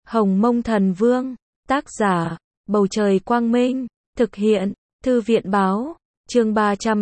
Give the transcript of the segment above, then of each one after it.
Hồng Mông Thần Vương, tác giả, Bầu Trời Quang Minh, thực hiện, Thư viện Báo, chương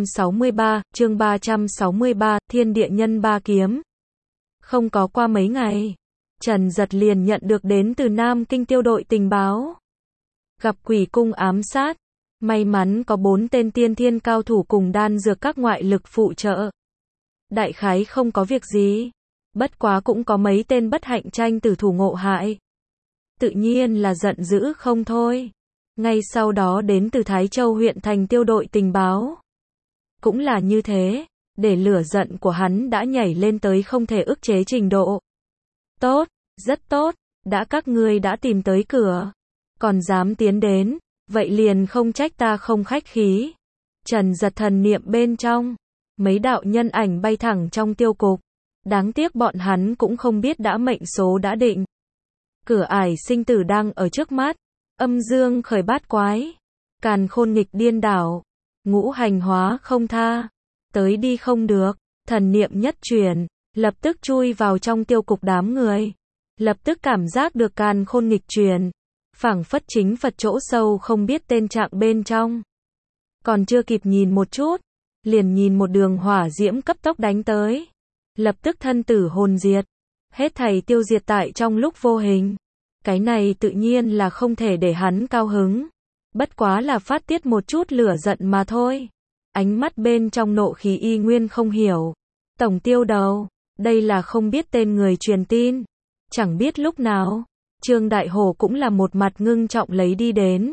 363, Thiên Địa Nhân Ba Kiếm. Không có qua mấy ngày, Trần Dật liền nhận được đến từ Nam Kinh Tiêu đội tình báo. Gặp Quỷ Cung ám sát, may mắn có 4 tên tiên thiên cao thủ cùng đan dược các ngoại lực phụ trợ. Đại khái không có việc gì, bất quá cũng có mấy tên bất hạnh tranh tử thủ ngộ hại. Tự nhiên là giận dữ không thôi. Ngay sau đó đến từ Thái Châu huyện thành Tiêu đội tình báo. Cũng là như thế, để lửa giận của hắn đã nhảy lên tới không thể ức chế trình độ. Tốt, rất tốt, đã các ngươi đã tìm tới cửa, còn dám tiến đến, vậy liền không trách ta không khách khí. Trần Dật thần niệm bên trong, mấy đạo nhân ảnh bay thẳng trong tiêu cục. Đáng tiếc bọn hắn cũng không biết đã mệnh số đã định. Cửa ải sinh tử đang ở trước mắt, âm dương khởi bát quái, càn khôn nghịch điên đảo, ngũ hành hóa không tha, tới đi không được, thần niệm nhất chuyển, lập tức chui vào trong tiêu cục đám người, lập tức cảm giác được càn khôn nghịch chuyển, phảng phất chính Phật chỗ sâu không biết tên trạng bên trong. Còn chưa kịp nhìn một chút, liền nhìn một đường hỏa diễm cấp tốc đánh tới, lập tức thân tử hồn diệt, hết thảy tiêu diệt tại trong lúc vô hình. Cái này tự nhiên là không thể để hắn cao hứng, bất quá là phát tiết một chút lửa giận mà thôi. Ánh mắt bên trong nộ khí y nguyên không hiểu. Tổng tiêu đầu, đây là không biết tên người truyền tin, chẳng biết lúc nào, Trương Đại Hổ cũng là một mặt ngưng trọng lấy đi đến.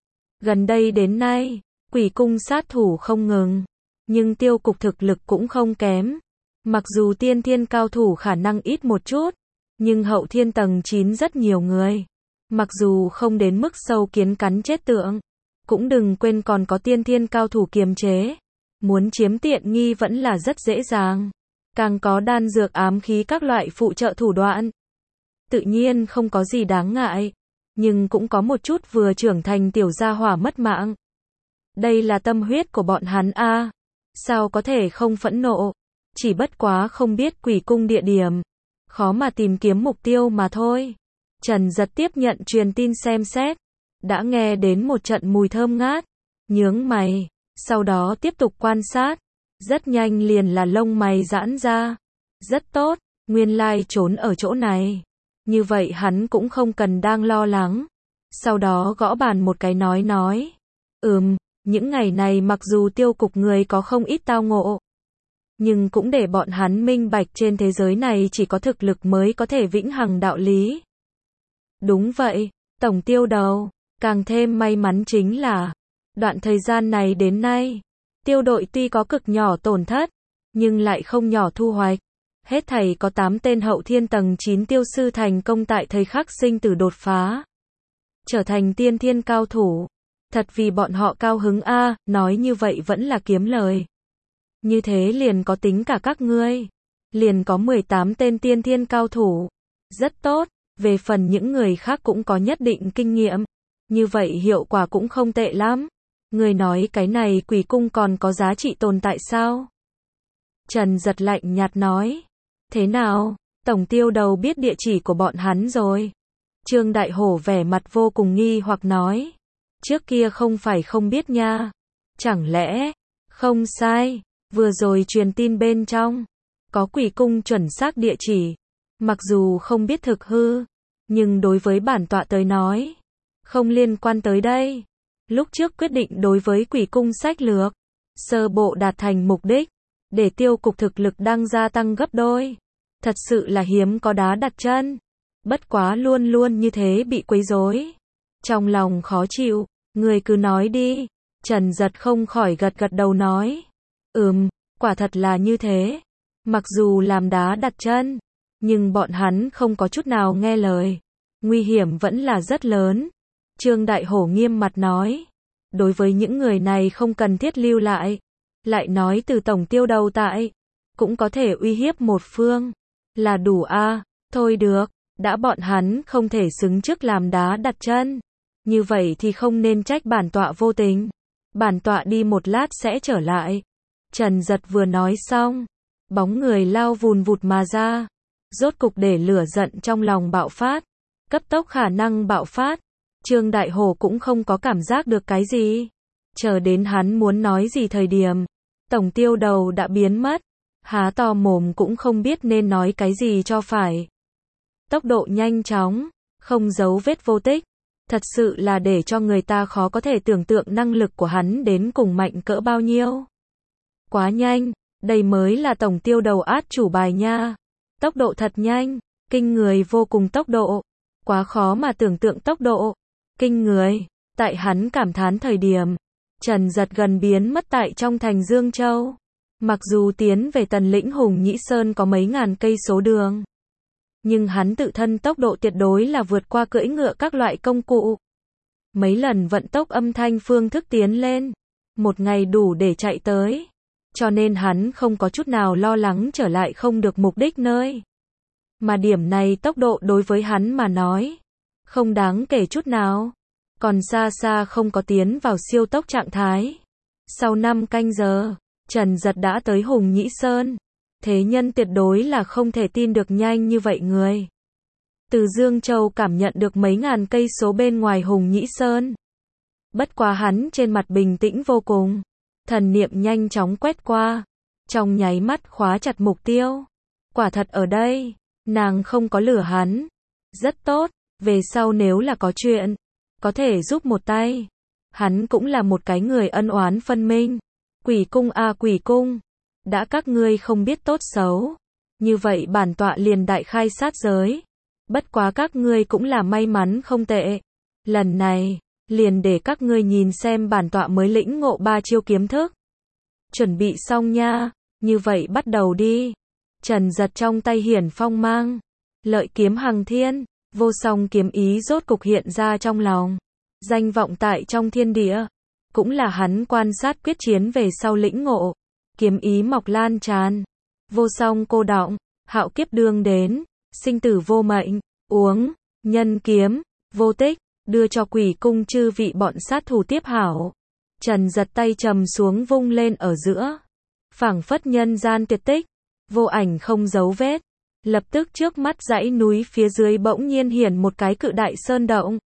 Gần đây đến nay, Quỷ Cung sát thủ không ngừng, nhưng tiêu cục thực lực cũng không kém. Mặc dù tiên thiên cao thủ khả năng ít một chút, nhưng hậu thiên tầng 9 rất nhiều người. Mặc dù không đến mức sâu kiến cắn chết tượng, cũng đừng quên còn có tiên thiên cao thủ kiềm chế. Muốn chiếm tiện nghi vẫn là rất dễ dàng. Càng có đan dược ám khí các loại phụ trợ thủ đoạn. Tự nhiên không có gì đáng ngại, nhưng cũng có một chút vừa trưởng thành tiểu gia hỏa mất mạng. Đây là tâm huyết của bọn hắn a, sao có thể không phẫn nộ, chỉ bất quá không biết Quỷ Cung địa điểm, khó mà tìm kiếm mục tiêu mà thôi. Trần Dật tiếp nhận truyền tin xem xét, đã nghe đến một trận mùi thơm ngát, nhướng mày, sau đó tiếp tục quan sát, rất nhanh liền là lông mày giãn ra. Rất tốt, nguyên lai trốn ở chỗ này, như vậy hắn cũng không cần đang lo lắng. Sau đó gõ bàn một cái nói, những ngày này mặc dù tiêu cục người có không ít tao ngộ, nhưng cũng để bọn hắn minh bạch trên thế giới này chỉ có thực lực mới có thể vĩnh hằng đạo lý. Đúng vậy, tổng tiêu đầu, càng thêm may mắn chính là, đoạn thời gian này đến nay, tiêu đội tuy có cực nhỏ tổn thất, nhưng lại không nhỏ thu hoạch. Hết thảy có 8 tên hậu thiên tầng 9 tiêu sư thành công tại thời khắc sinh tử đột phá, trở thành tiên thiên cao thủ. Thật vì bọn họ cao hứng a, nói như vậy vẫn là kiếm lời. Như thế liền có tính cả các ngươi, liền có 18 tên tiên thiên cao thủ. Rất tốt, về phần những người khác cũng có nhất định kinh nghiệm, như vậy hiệu quả cũng không tệ lắm. Người nói cái này Quỷ Cung còn có giá trị tồn tại sao? Trần Dật lạnh nhạt nói, thế nào, tổng tiêu đầu biết địa chỉ của bọn hắn rồi? Trương Đại Hổ vẻ mặt vô cùng nghi hoặc nói, trước kia không phải không biết nha, chẳng lẽ, không sai. Vừa rồi truyền tin bên trong, có Quỷ Cung chuẩn xác địa chỉ, mặc dù không biết thực hư, nhưng đối với bản tọa tới nói, không liên quan tới đây. Lúc trước quyết định đối với Quỷ Cung sách lược, sơ bộ đạt thành mục đích, để tiêu cục thực lực đang gia tăng gấp đôi. Thật sự là hiếm có đá đặt chân, bất quá luôn luôn như thế bị quấy rối. Trong lòng khó chịu, người cứ nói đi. Trần Dật không khỏi gật gật đầu nói, quả thật là như thế. Mặc dù làm đá đặt chân, nhưng bọn hắn không có chút nào nghe lời. Nguy hiểm vẫn là rất lớn. Trương Đại Hổ nghiêm mặt nói, đối với những người này không cần thiết lưu lại. Lại nói từ tổng tiêu đầu tại, cũng có thể uy hiếp một phương, là đủ a. Thôi được, đã bọn hắn không thể xứng trước làm đá đặt chân, như vậy thì không nên trách bản tọa vô tình. Bản tọa đi một lát sẽ trở lại. Trần Dật vừa nói xong, bóng người lao vùn vụt mà ra, rốt cục để lửa giận trong lòng bạo phát. cấp tốc khả năng bạo phát. Trương Đại Hổ cũng không có cảm giác được cái gì. Chờ đến hắn muốn nói gì thời điểm, Tổng Tiêu Đầu đã biến mất. Há to mồm cũng không biết nên nói cái gì cho phải. Tốc độ nhanh chóng, không dấu vết vô tích. Thật sự là để cho người ta khó có thể tưởng tượng năng lực của hắn đến cùng mạnh cỡ bao nhiêu. Quá nhanh, đây mới là Tổng Tiêu Đầu át chủ bài nha. Tốc độ thật nhanh, kinh người vô cùng tốc độ. Quá khó mà tưởng tượng tốc độ. Kinh người, tại hắn cảm thán thời điểm, Trần Giật gần biến mất tại trong thành Dương Châu. Mặc dù tiến về Tần lĩnh Hùng Nhĩ Sơn có mấy ngàn cây số đường, nhưng hắn tự thân tốc độ tuyệt đối là vượt qua cưỡi ngựa các loại công cụ. Mấy lần vận tốc âm thanh phương thức tiến lên, một ngày đủ để chạy tới. Cho nên hắn không có chút nào lo lắng trở lại không được mục đích nơi. Mà điểm này tốc độ đối với hắn mà nói, không đáng kể chút nào. Còn xa xa không có tiến vào siêu tốc trạng thái. Sau 5 canh giờ, Trần Giật đã tới Hùng Nhĩ Sơn. Thế nhân tuyệt đối là không thể tin được nhanh như vậy người. Từ Dương Châu cảm nhận được mấy ngàn cây số bên ngoài Hùng Nhĩ Sơn. Bất quá hắn trên mặt bình tĩnh vô cùng. Thần niệm nhanh chóng quét qua. Trong nháy mắt khóa chặt mục tiêu. Quả thật ở đây, nàng không có lừa hắn. Rất tốt, về sau nếu là có chuyện, có thể giúp một tay. Hắn cũng là một cái người ân oán phân minh. Quỷ cung a quỷ cung. Đã các ngươi không biết tốt xấu. Như vậy bản tọa liền đại khai sát giới. Bất quá các ngươi cũng là may mắn không tệ. Lần này, liền để các ngươi nhìn xem bản tọa mới lĩnh ngộ 3 chiêu kiếm thức. Chuẩn bị xong nha, như vậy bắt đầu đi. Trần Giật trong tay hiển phong mang. Lợi kiếm hằng thiên, vô song kiếm ý rốt cục hiện ra trong lòng. Danh vọng tại trong thiên địa. Cũng là hắn quan sát quyết chiến về sau lĩnh ngộ. Kiếm ý mọc lan tràn. Vô song cô đọng, hạo kiếp đương đến. Sinh tử vô mệnh, uống, nhân kiếm, vô tích. Đưa cho quỷ cung chư vị bọn sát thủ tiếp hảo. Trần Giật tay trầm xuống vung lên ở giữa. Phảng phất nhân gian tuyệt tích. Vô ảnh không dấu vết. Lập tức trước mắt dãy núi phía dưới bỗng nhiên hiển một cái cự đại sơn động.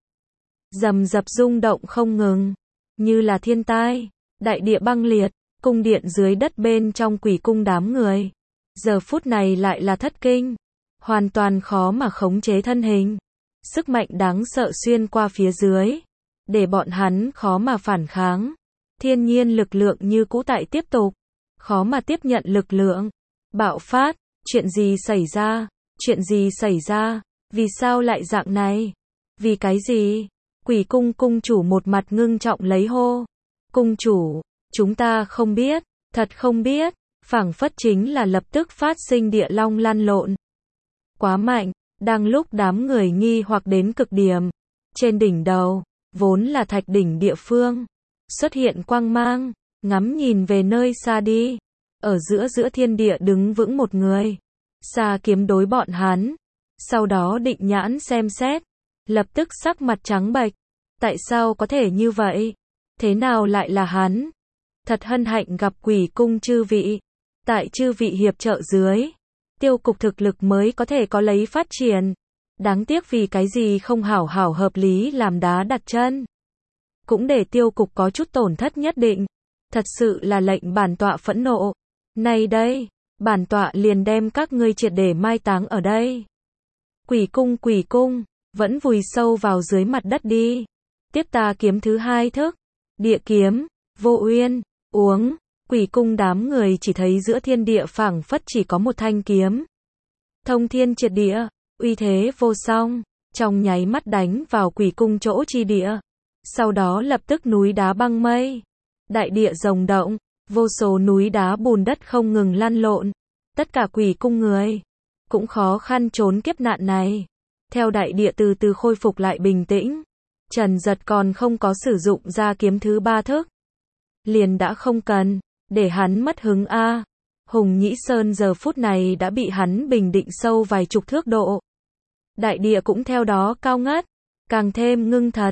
Rầm rập rung động không ngừng. Như là thiên tai. Đại địa băng liệt. Cung điện dưới đất bên trong quỷ cung đám người. Giờ phút này lại là thất kinh. Hoàn toàn khó mà khống chế thân hình. Sức mạnh đáng sợ xuyên qua phía dưới. Để bọn hắn khó mà phản kháng. Thiên nhiên lực lượng như cũ tại tiếp tục. Khó mà tiếp nhận lực lượng. Bạo phát. Chuyện gì xảy ra? Chuyện gì xảy ra? Vì sao lại dạng này? Vì cái gì? Quỷ cung cung chủ một mặt ngưng trọng lấy hô. Cung chủ, chúng ta không biết. Thật không biết. Phảng phất chính là lập tức phát sinh địa long lăn lộn. Quá mạnh. Đang lúc đám người nghi hoặc đến cực điểm. Trên đỉnh đầu, vốn là thạch đỉnh địa phương. Xuất hiện quang mang. Ngắm nhìn về nơi xa đi. Ở giữa thiên địa đứng vững một người. Xa kiếm đối bọn hắn. Sau đó định nhãn xem xét. Lập tức sắc mặt trắng bệch. Tại sao có thể như vậy? Thế nào lại là hắn? Thật hân hạnh gặp quỷ cung chư vị. Tại chư vị hiệp trợ dưới. Tiêu cục thực lực mới có thể có lấy phát triển. Đáng tiếc vì cái gì không hảo hảo hợp lý làm đá đặt chân. Cũng để tiêu cục có chút tổn thất nhất định. Thật sự là lệnh bản tọa phẫn nộ. Này đây, bản tọa liền đem các ngươi triệt để mai táng ở đây. Quỷ cung, vẫn vùi sâu vào dưới mặt đất đi. Tiếp ta kiếm thứ 2 thức. Địa kiếm, vô uyên, uống. Quỷ cung đám người chỉ thấy giữa thiên địa phảng phất chỉ có một thanh kiếm. Thông thiên triệt địa, uy thế vô song, trong nháy mắt đánh vào quỷ cung chỗ chi địa. Sau đó lập tức núi đá băng mây. Đại địa rồng động, vô số núi đá bùn đất không ngừng lăn lộn. Tất cả quỷ cung người cũng khó khăn trốn kiếp nạn này. Theo đại địa từ từ khôi phục lại bình tĩnh, Trần Giật còn không có sử dụng ra kiếm thứ 3 thức. Liền đã không cần, để hắn mất hứng a. Hùng Nhĩ Sơn giờ phút này đã bị hắn bình định sâu vài chục thước độ. Đại địa cũng theo đó cao ngất, càng thêm ngưng thật.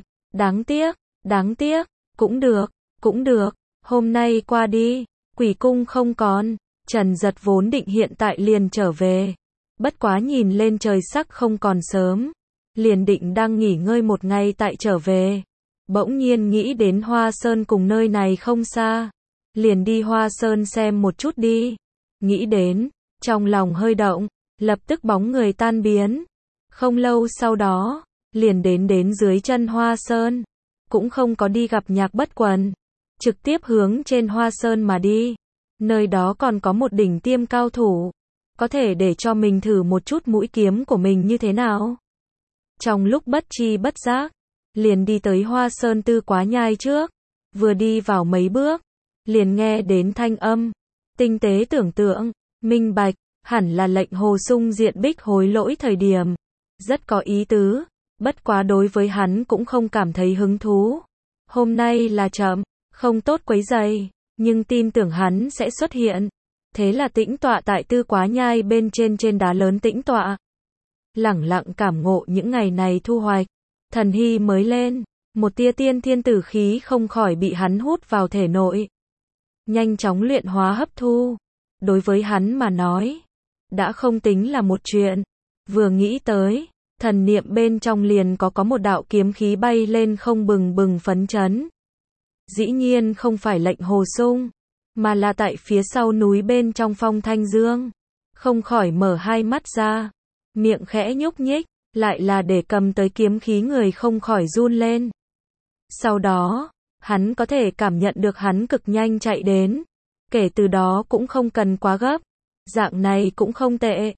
Đáng tiếc, cũng được, hôm nay qua đi, quỷ cung không còn. Trần Giật vốn định hiện tại liền trở về. Bất quá nhìn lên trời sắc không còn sớm. liền định đang nghỉ ngơi một ngày tại trở về. Bỗng nhiên nghĩ đến Hoa Sơn cùng nơi này không xa. Liền đi Hoa Sơn xem một chút đi. Nghĩ đến, trong lòng hơi động, lập tức bóng người tan biến. Không lâu sau đó, liền đến dưới chân Hoa Sơn. Cũng không có đi gặp Nhạc Bất Quần. Trực tiếp hướng trên Hoa Sơn mà đi. Nơi đó còn có một đỉnh tiêm cao thủ. Có thể để cho mình thử một chút mũi kiếm của mình như thế nào. Trong lúc bất tri bất giác, liền đi tới Hoa Sơn Tư Quá Nhai trước. Vừa đi vào mấy bước, liền nghe đến thanh âm. Tinh tế tưởng tượng, minh bạch, hẳn là lệnh Hồ Sung diện Bích hối lỗi thời điểm. Rất có ý tứ, bất quá đối với hắn cũng không cảm thấy hứng thú. Hôm nay là chậm, không tốt quấy rầy, nhưng tin tưởng hắn sẽ xuất hiện. Thế là tĩnh tọa tại Tư Quá Nhai bên trên đá lớn tĩnh tọa. Lẳng lặng cảm ngộ những ngày này thu hoạch. Thần hy mới lên, một tia tiên thiên tử khí không khỏi bị hắn hút vào thể nội. Nhanh chóng luyện hóa hấp thu. Đối với hắn mà nói, đã không tính là một chuyện. Vừa nghĩ tới, thần niệm bên trong liền có một đạo kiếm khí bay lên không bừng bừng phấn chấn. Dĩ nhiên không phải lệnh Hồ Sung, mà là tại phía sau núi bên trong Phong Thanh Dương. Không khỏi mở hai mắt ra, miệng khẽ nhúc nhích, lại là để cầm tới kiếm khí người không khỏi run lên. Sau đó, hắn có thể cảm nhận được hắn cực nhanh chạy đến. Kể từ đó cũng không cần quá gấp. Dạng này cũng không tệ.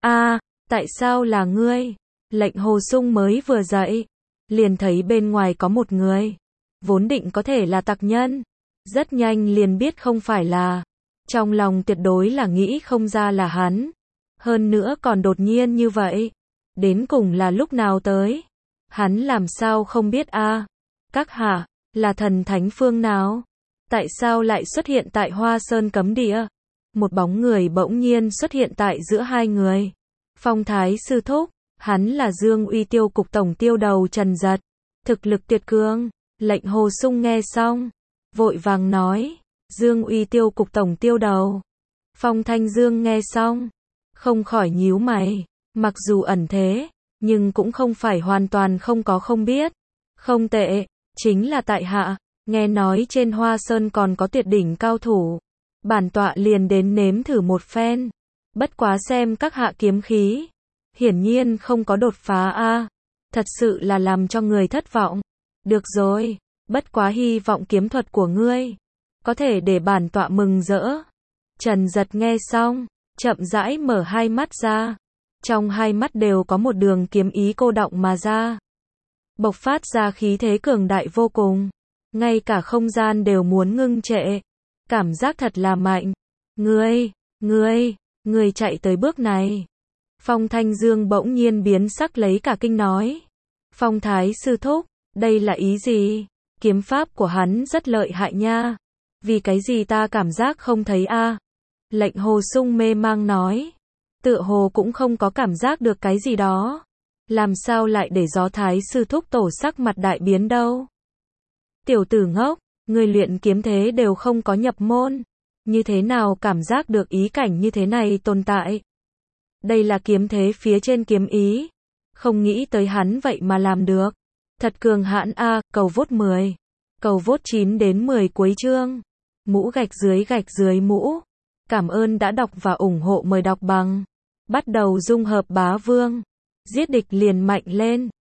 Tại sao là ngươi? Lệnh Hồ Sung mới vừa dậy, liền thấy bên ngoài có một người. Vốn định có thể là tặc nhân. Rất nhanh liền biết không phải là. Trong lòng tuyệt đối là nghĩ không ra là hắn. Hơn nữa còn đột nhiên như vậy. Đến cùng là lúc nào tới? Hắn làm sao không biết Các hạ, là thần thánh phương nào? Tại sao lại xuất hiện tại Hoa Sơn cấm địa? Một bóng người bỗng nhiên xuất hiện tại giữa hai người. Phong Thái sư thúc, hắn là Dương Uy Tiêu cục tổng tiêu đầu Trần Giật. Thực lực tuyệt cường. Lệnh Hồ Sung nghe xong, vội vàng nói, Dương Uy Tiêu cục tổng tiêu đầu. Phong Thanh Dương nghe xong, không khỏi nhíu mày. Mặc dù ẩn thế, nhưng cũng không phải hoàn toàn không biết. Không tệ, chính là tại hạ, nghe nói trên Hoa Sơn còn có tuyệt đỉnh cao thủ. Bản tọa liền đến nếm thử một phen. Bất quá xem các hạ kiếm khí, hiển nhiên không có đột phá thật sự là làm cho người thất vọng. Được rồi, bất quá hy vọng kiếm thuật của ngươi có thể để bản tọa mừng rỡ. Trần Giật nghe xong, chậm rãi mở hai mắt ra. Trong hai mắt đều có một đường kiếm ý cô đọng mà ra. Bộc phát ra khí thế cường đại vô cùng. Ngay cả không gian đều muốn ngưng trệ. Cảm giác thật là mạnh. Ngươi chạy tới bước này. Phong Thanh Dương bỗng nhiên biến sắc lấy cả kinh nói. Phong Thái sư thúc, đây là ý gì? Kiếm pháp của hắn rất lợi hại nha. Vì cái gì ta cảm giác không thấy Lệnh Hồ Sung mê mang nói. Tựa hồ cũng không có cảm giác được cái gì đó. Làm sao lại để Gió Thái sư thúc tổ sắc mặt đại biến đâu? Tiểu tử ngốc, người luyện kiếm thế đều không có nhập môn. Như thế nào cảm giác được ý cảnh như thế này tồn tại? Đây là kiếm thế phía trên kiếm ý. Không nghĩ tới hắn vậy mà làm được. Thật cường hãn cầu vote 10. Cầu vote 9 đến 10 cuối chương. Mũ gạch dưới mũ. Cảm ơn đã đọc và ủng hộ, mời đọc bằng. Bắt đầu dung hợp bá vương. Giết địch liền mạnh lên.